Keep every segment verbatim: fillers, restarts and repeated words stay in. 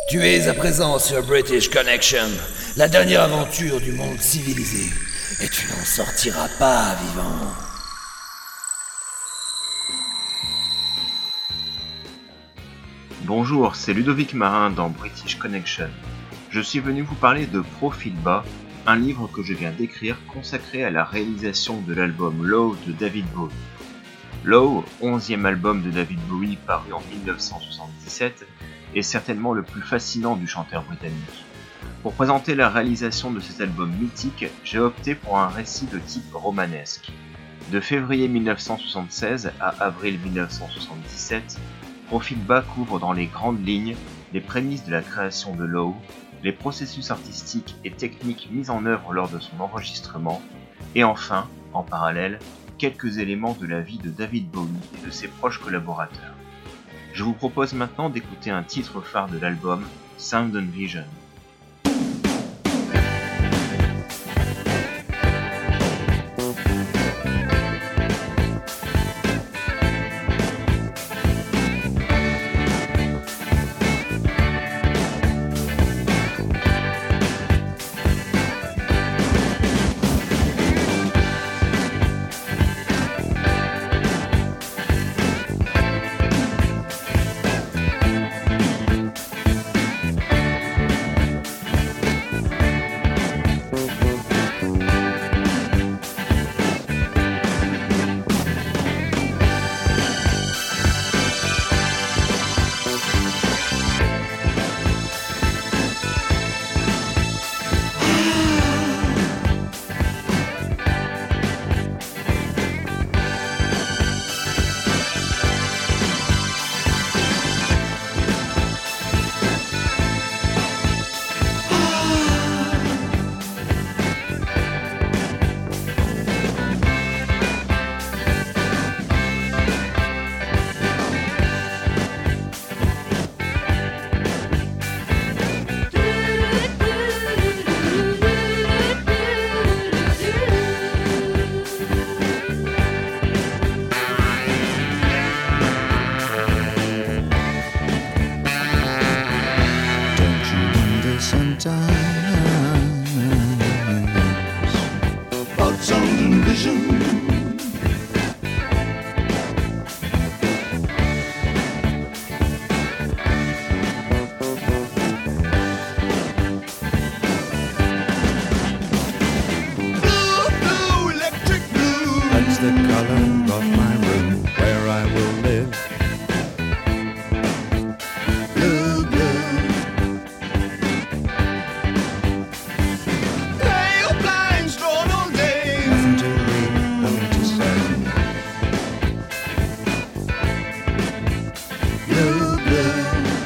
Tu es à présent sur British Connection, la dernière aventure du monde civilisé, et tu n'en sortiras pas vivant. Bonjour, c'est Ludovic Marin dans British Connection. Je suis venu vous parler de Profil Bas, un livre que je viens d'écrire consacré à la réalisation de l'album Low de David Bowie. Low, onzième album de David Bowie paru en dix-neuf cent soixante-dix-sept, est certainement le plus fascinant du chanteur britannique. Pour présenter la réalisation de cet album mythique, j'ai opté pour un récit de type romanesque. De février dix-neuf cent soixante-seize à avril dix-neuf cent soixante-dix-sept, Profil Bas couvre dans les grandes lignes les prémices de la création de Low, les processus artistiques et techniques mis en œuvre lors de son enregistrement, et enfin, en parallèle, quelques éléments de la vie de David Bowie et de ses proches collaborateurs. Je vous propose maintenant d'écouter un titre phare de l'album, Sound and Vision. The color of my room where I will live. Blue, blue. Pale blinds drawn all day. Nothing to read, nothing to say. Blue, blue.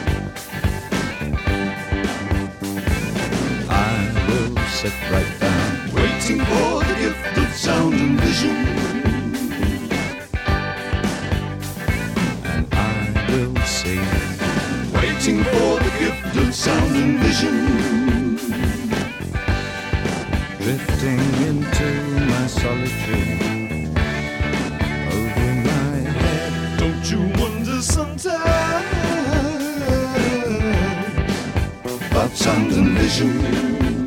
I will sit right down, waiting for the gift of sound and vision. Waiting for the gift of sound and vision. Drifting into my solitude. Over my head. Don't you wonder sometimes about sound and vision?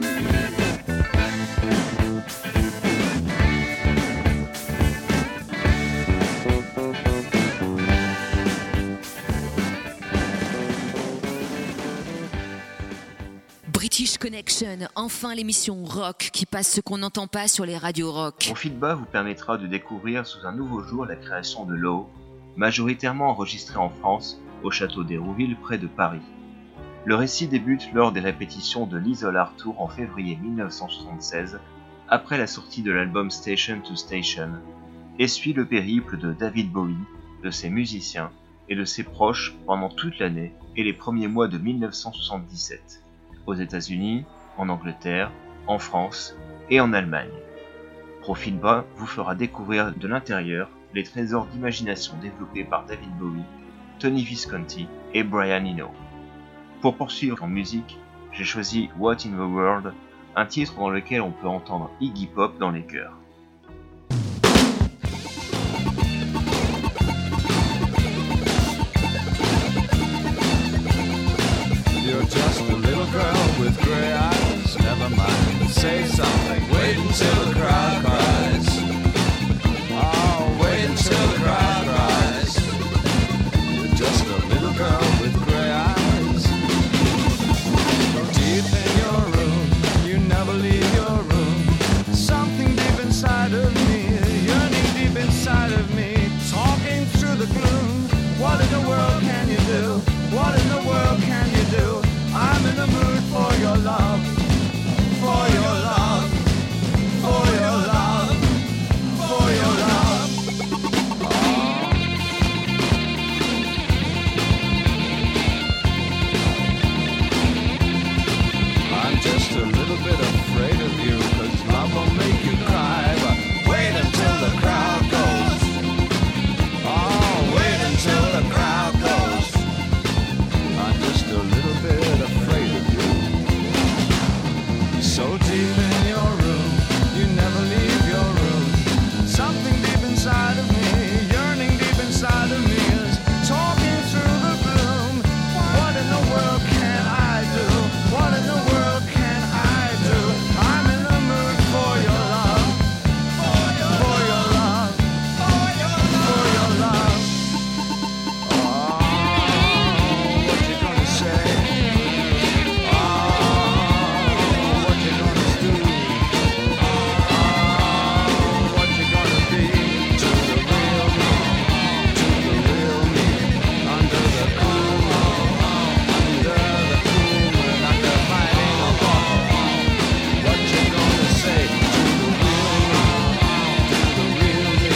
British Connection, enfin l'émission rock qui passe ce qu'on n'entend pas sur les radios rock. Profil Bas vous permettra de découvrir sous un nouveau jour la création de Low, majoritairement enregistrée en France, au château d'Hérouville près de Paris. Le récit débute lors des répétitions de l'Isolar Tour en février dix-neuf cent soixante-seize, après la sortie de l'album Station to Station, et suit le périple de David Bowie, de ses musiciens et de ses proches pendant toute l'année et les premiers mois de dix-neuf cent soixante-dix-sept. Aux États-Unis, en Angleterre, en France et en Allemagne. Profil Bas vous fera découvrir de l'intérieur les trésors d'imagination développés par David Bowie, Tony Visconti et Brian Eno. Pour poursuivre en musique, j'ai choisi What in the World, un titre dans lequel on peut entendre Iggy Pop dans les chœurs. You're just with grey eyes. Never mind, say something. Wait until the crowd cries. Oh, wait until the crowd cries. You're just a little girl with grey eyes. Deep in your room, you never leave your room. Something deep inside of me, yearning deep inside of me, talking through the gloom. What in the world can you do? What in the world can you do? I'm in the mood for your love, for your love, for your love, for your love. Oh. I'm just a little bit afraid of you, 'cause love will make you cry. But wait until the crowd goes. Oh, wait until the crowd goes. I'm just a little bit afraid of you. So deep in your room, you never leave your room. Something deep inside of me, yearning deep inside of me, is talking through the gloom. What in the world can I do? What in the world can I do? I'm in the mood for your love, for your love, for your love. Oh, what you gonna say? Oh, what you gonna do? Oh, what you gonna be to the real me, to the real me, under the cool, under the cool moon, under fighting a ball. What you gonna say to the real me, to the real me?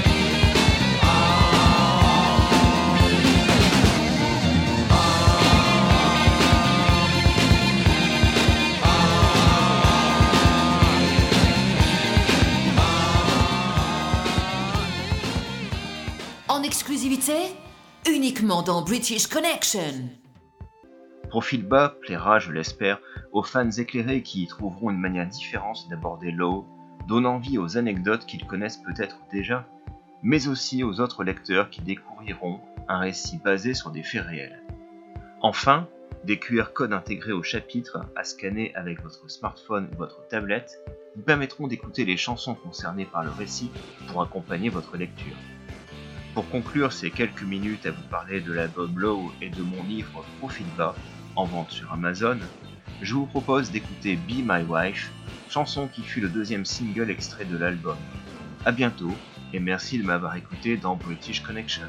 En exclusivité, uniquement dans British Connection. Profil bas plaira, je l'espère, aux fans éclairés qui y trouveront une manière différente d'aborder Law, donnant vie aux anecdotes qu'ils connaissent peut-être déjà, mais aussi aux autres lecteurs qui découvriront un récit basé sur des faits réels. Enfin, des Q R codes intégrés au chapitre à scanner avec votre smartphone ou votre tablette vous permettront d'écouter les chansons concernées par le récit pour accompagner votre lecture. Pour conclure ces quelques minutes à vous parler de l'album Law et de mon livre Profil bas, en vente sur Amazon, je vous propose d'écouter Be My Wife, chanson qui fut le deuxième single extrait de l'album. A bientôt, et merci de m'avoir écouté dans British Connection.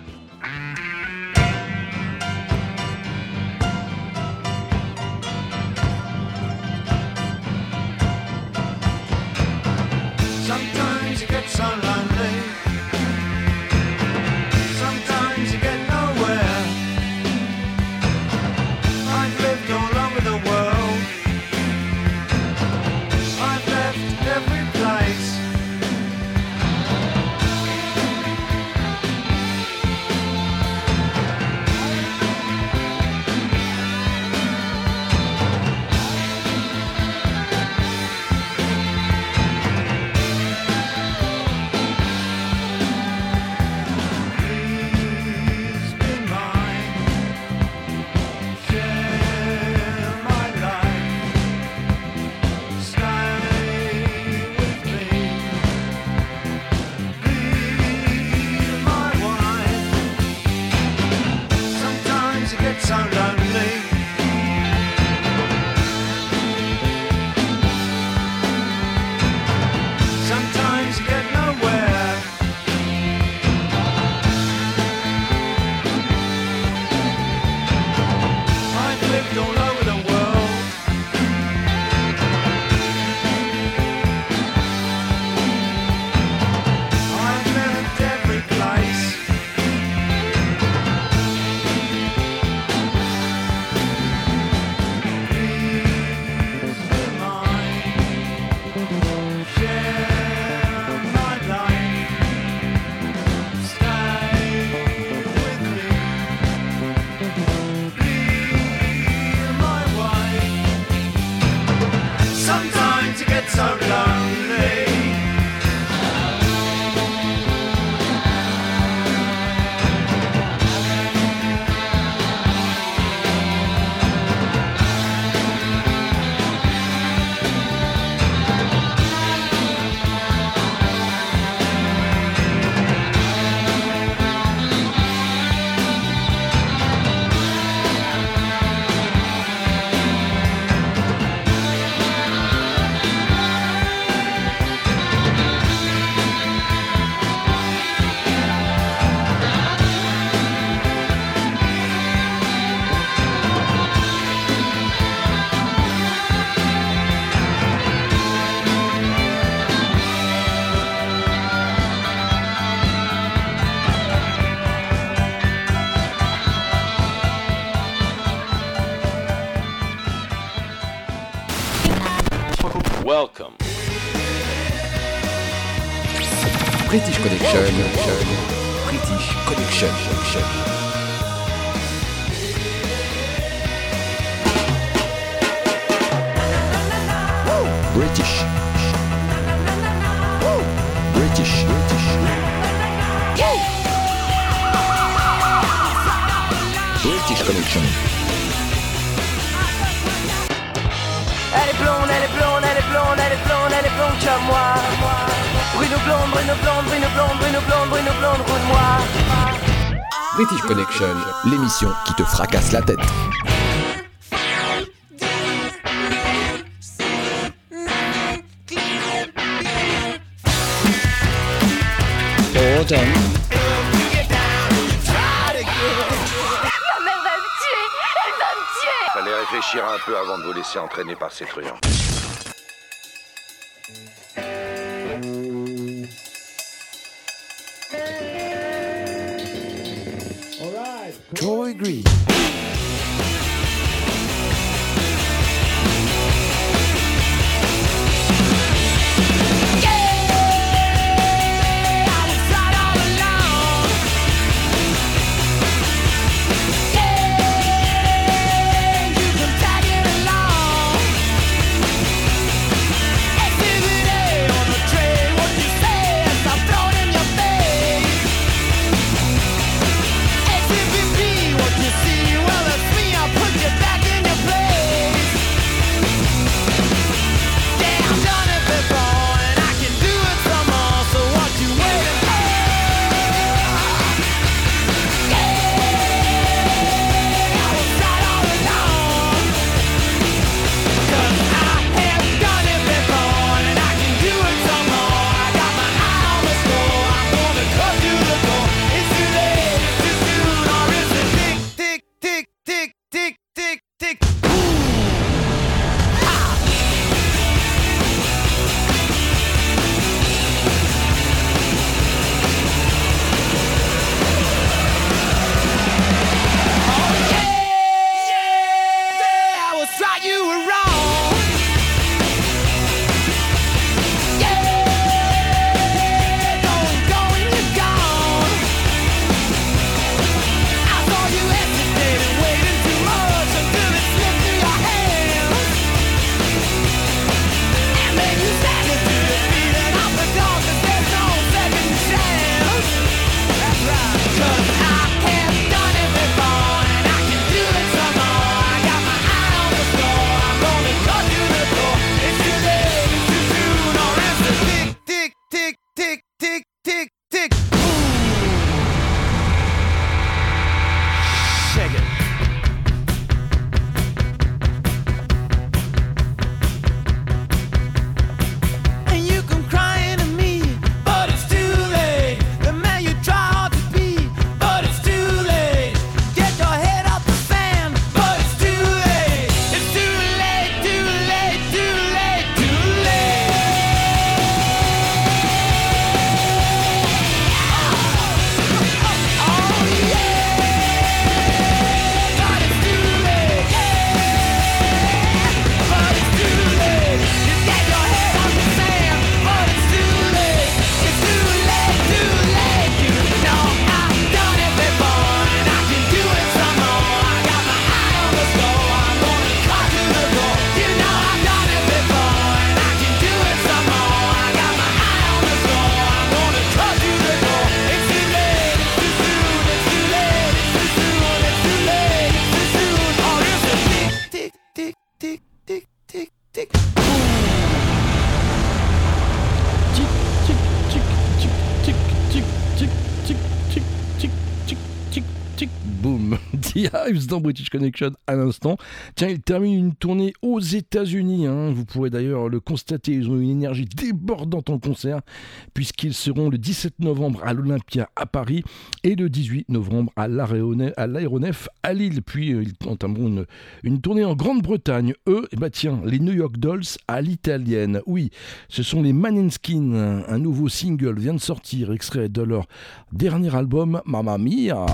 Sometimes you get so lonely. Sometimes you get nowhere. I've lived all over the world. I've left every place. Please be mine. Share my life. Stay with me. Be my wife. Sometimes you get so lonely. Sometimes you get nowhere. I've lived all over the world. I've left every place. Welcome. British Connection, British Connection, British, British, British, British Connection. Elle est blonde, elle est blonde, elle est blonde, elle est blonde, elle est blonde comme moi. Bruno blonde, Bruno blonde, Bruno blonde, Bruno blonde, Bruno blonde, roule moi. British Connection, l'émission qui te fracasse la tête. Oh, damn. Ma mère va me tuer, elle va me tuer. Fallait réfléchir un peu avant de vous laisser entraîner par ces truands. Troy Green. The Hives dans British Connection à l'instant. Tiens, ils terminent une tournée aux États-Unis. Hein. Vous pourrez d'ailleurs le constater. Ils ont une énergie débordante en concert, puisqu'ils seront le dix-sept novembre à l'Olympia à Paris et le dix-huit novembre à l'Aéronef à Lille. Puis ils entameront une, une tournée en Grande-Bretagne. Eux, eh ben tiens, les New York Dolls à l'italienne. Oui, ce sont les Maneskin. Un nouveau single vient de sortir, extrait de leur dernier album, Mamma Mia.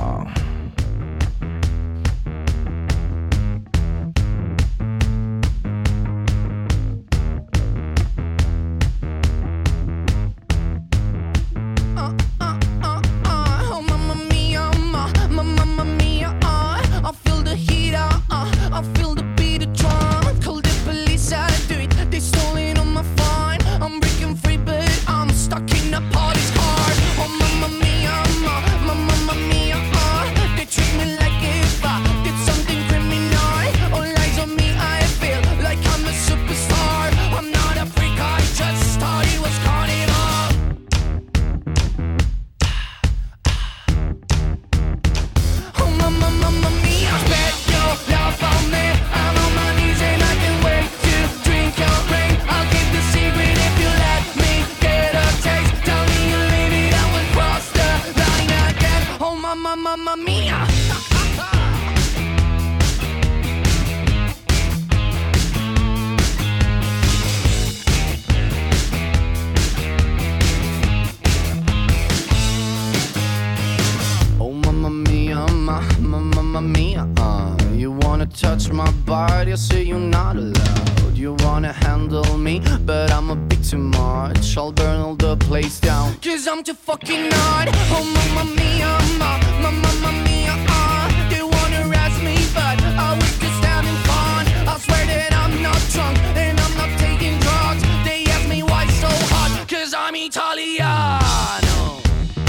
touch my body, I say you're not allowed. You wanna handle me, but I'm a bit too much. I'll burn all the place down, cause I'm too fucking hot. Oh mamma mia, ma, ma, mamma mia, uh. They wanna arrest me, but I was just having fun. I swear that I'm not drunk, and I'm not taking drugs. They ask me why so hot, cause I'm Italiano.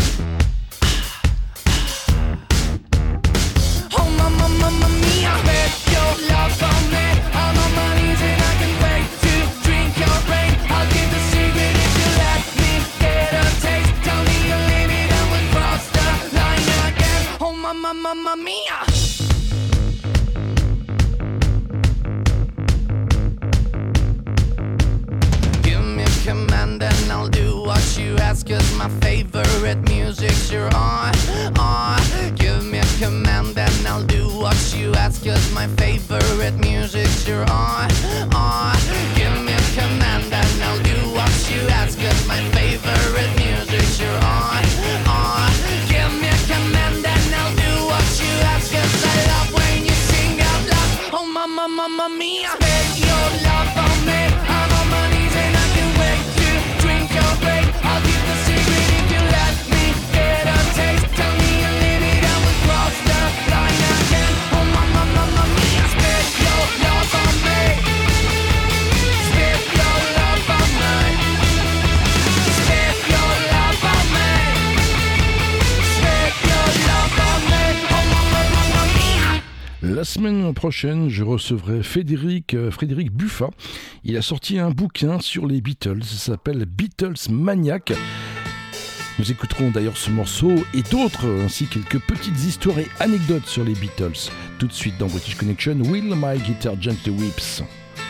Oh mamma, mamma mia, bet your love on me. I'm on my knees and I can wait to drink your brain. I'll give the secret if you let me get a taste. Tell me you leave it and we'll cross the line again. Oh mamma, mamma mia. Give me a command and I'll do what you ask, cause my favorite music's you're on, on. Give me a command and I'll do what you ask, cause my favorite music's you're on, on. Give me a command and I'll do what you ask, cause my favorite music's you're on, on. Give me a command and I'll do what you ask, cause I love when you sing out loud. Oh mamma, mamma mia, spend your love on me. I'm on my knees and I can wait to drink your brain. I'll give the secret if you let me get a taste. Tell me you leave it and we'll cross the line again. Oh mamma, mamma mia, spend your love on me. Spend your love on me. Spend your love on me. Spend your love on me. Oh mamma, mamma mia. La semaine prochaine, je recevrai Frédéric, euh, Frédéric Buffat. Il a sorti un bouquin sur les Beatles, ça s'appelle Beatles Maniac. Nous écouterons d'ailleurs ce morceau et d'autres, ainsi quelques petites histoires et anecdotes sur les Beatles. Tout de suite dans British Connection, Will My Guitar Gently Weeps.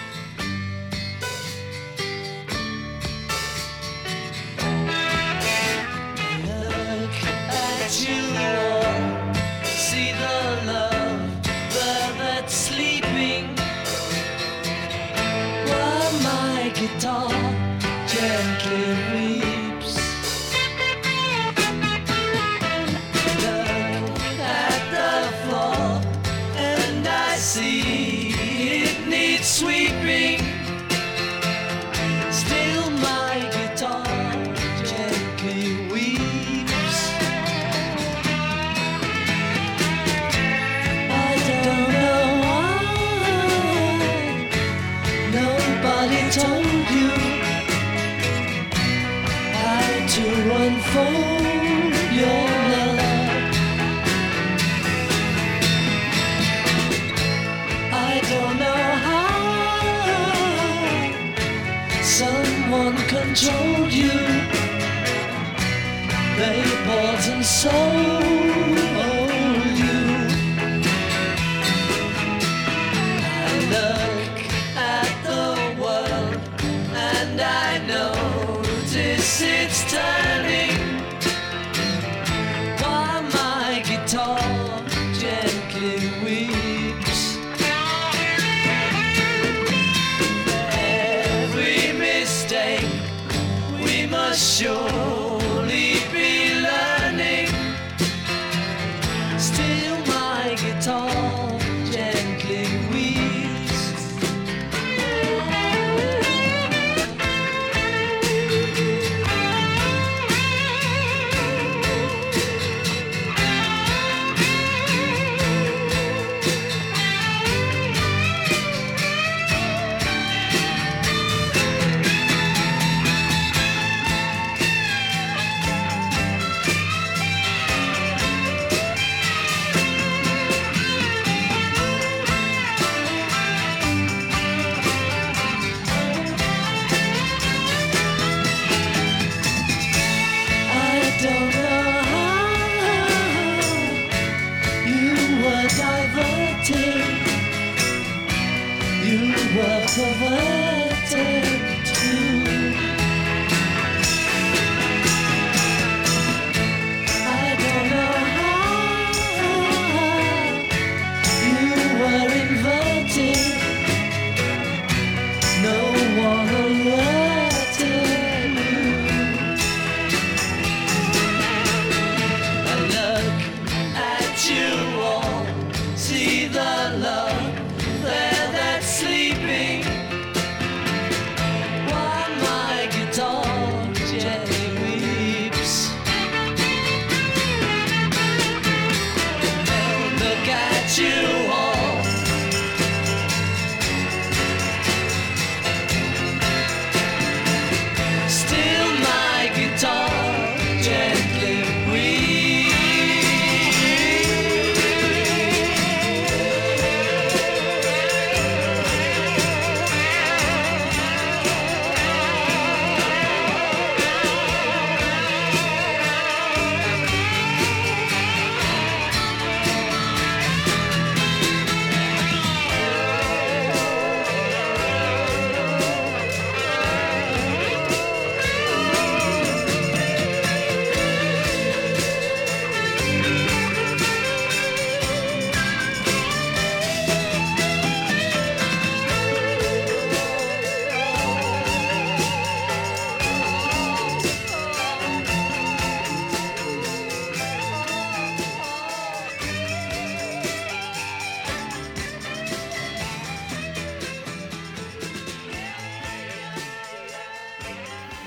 Controlled you, they bought and sold you. I look at the world and I notice it's turning. While my guitar gently weeps. Every mistake we must surely be learning. Still my guitar gently weeps.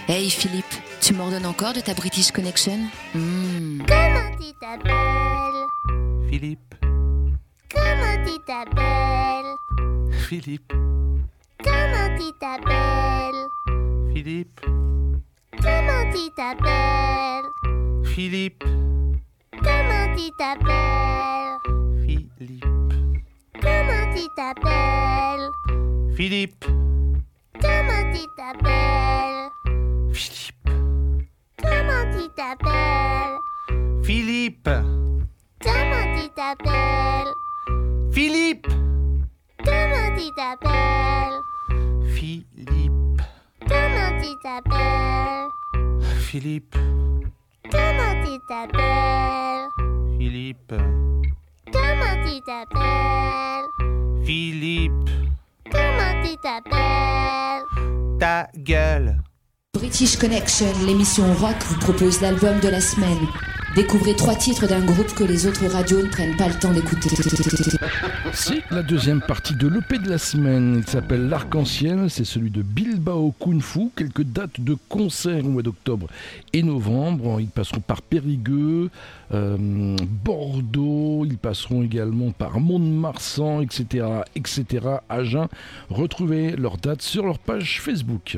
Hey Philippe, tu m'ordonnes encore de ta British Connection? Mmh. Comment tu t'appelles? Philippe. Comment tu t'appelles? Philippe. Comment tu t'appelles? Philippe. Comment tu t'appelles? Philippe. Comment tu t'appelles? Philippe. Comment tu t'appelles? Philippe. Comment tu t'appelles? Philippe. Comment tu t'appelles? Philippe. Comment tu t'appelles? Philippe. Comment tu t'appelles? Philippe. Comment tu t'appelles? Philippe. Comment tu t'appelles? Philippe. Comment tu t'appelles? Philippe. Comment tu t'appelles? Ta gueule. British Connection, l'émission rock, vous propose l'album de la semaine. Découvrez trois titres d'un groupe que les autres radios ne prennent pas le temps d'écouter. C'est la deuxième partie de l'E P de la semaine. Il s'appelle L'Arc-en-Ciel, c'est celui de Bilbao Kung Fu. Quelques dates de concert au mois d'octobre et novembre. Ils passeront par Périgueux, euh, Bordeaux, ils passeront également par Mont-de-Marsan, et cetera, et cetera, Agen. Retrouvez leurs dates sur leur page Facebook.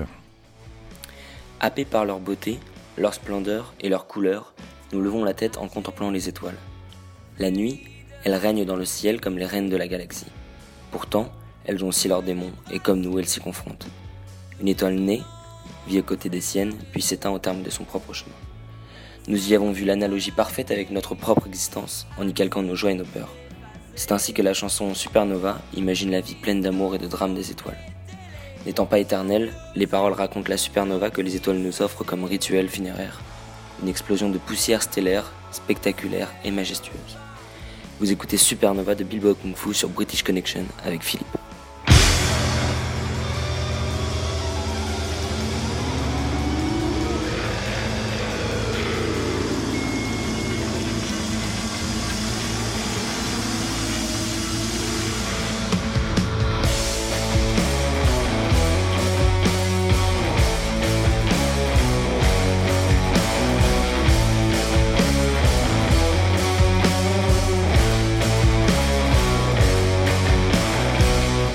Happés par leur beauté, leur splendeur et leur couleur, nous levons la tête en contemplant les étoiles. La nuit, elles règnent dans le ciel comme les reines de la galaxie. Pourtant, elles ont aussi leurs démons, et comme nous, elles s'y confrontent. Une étoile naît, vit aux côtés des siennes, puis s'éteint au terme de son propre chemin. Nous y avons vu l'analogie parfaite avec notre propre existence, en y calquant nos joies et nos peurs. C'est ainsi que la chanson Supernova imagine la vie pleine d'amour et de drame des étoiles. N'étant pas éternelles, les paroles racontent la supernova que les étoiles nous offrent comme rituel funéraire. Une explosion de poussière stellaire, spectaculaire et majestueuse. Vous écoutez Supernova de Bilbao Kung Fu sur British Connection avec Philippe. Thank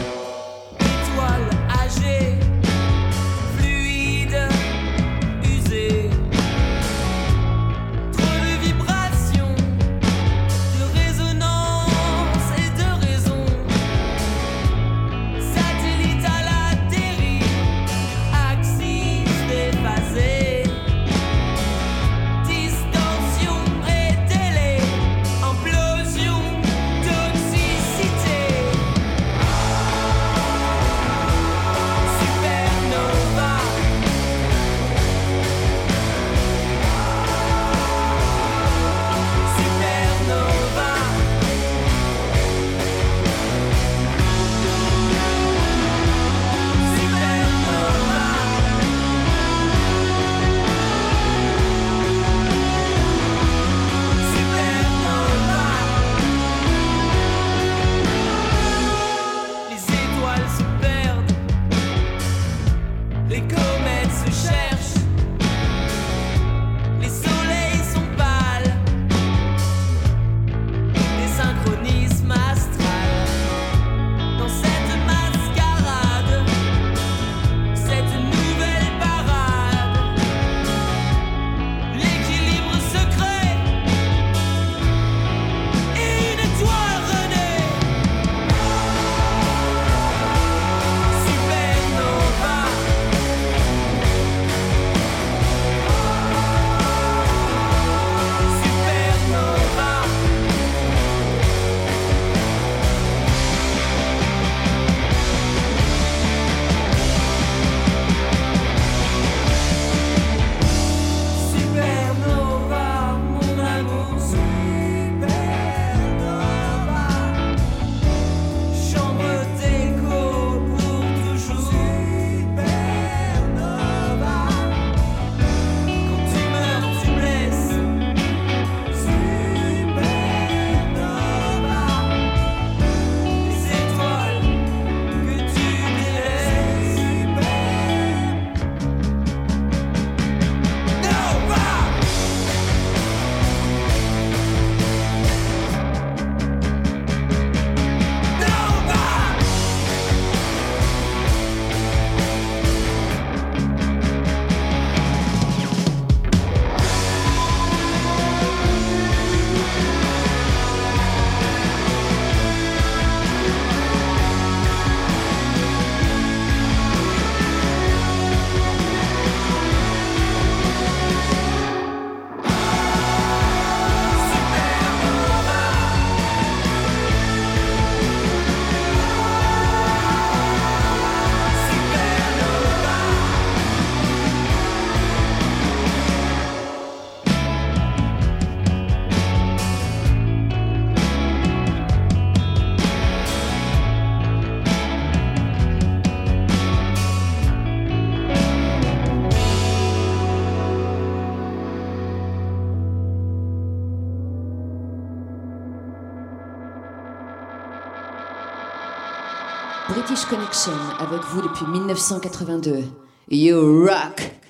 British Connection avec vous depuis mille neuf cent quatre-vingt-deux. You rock!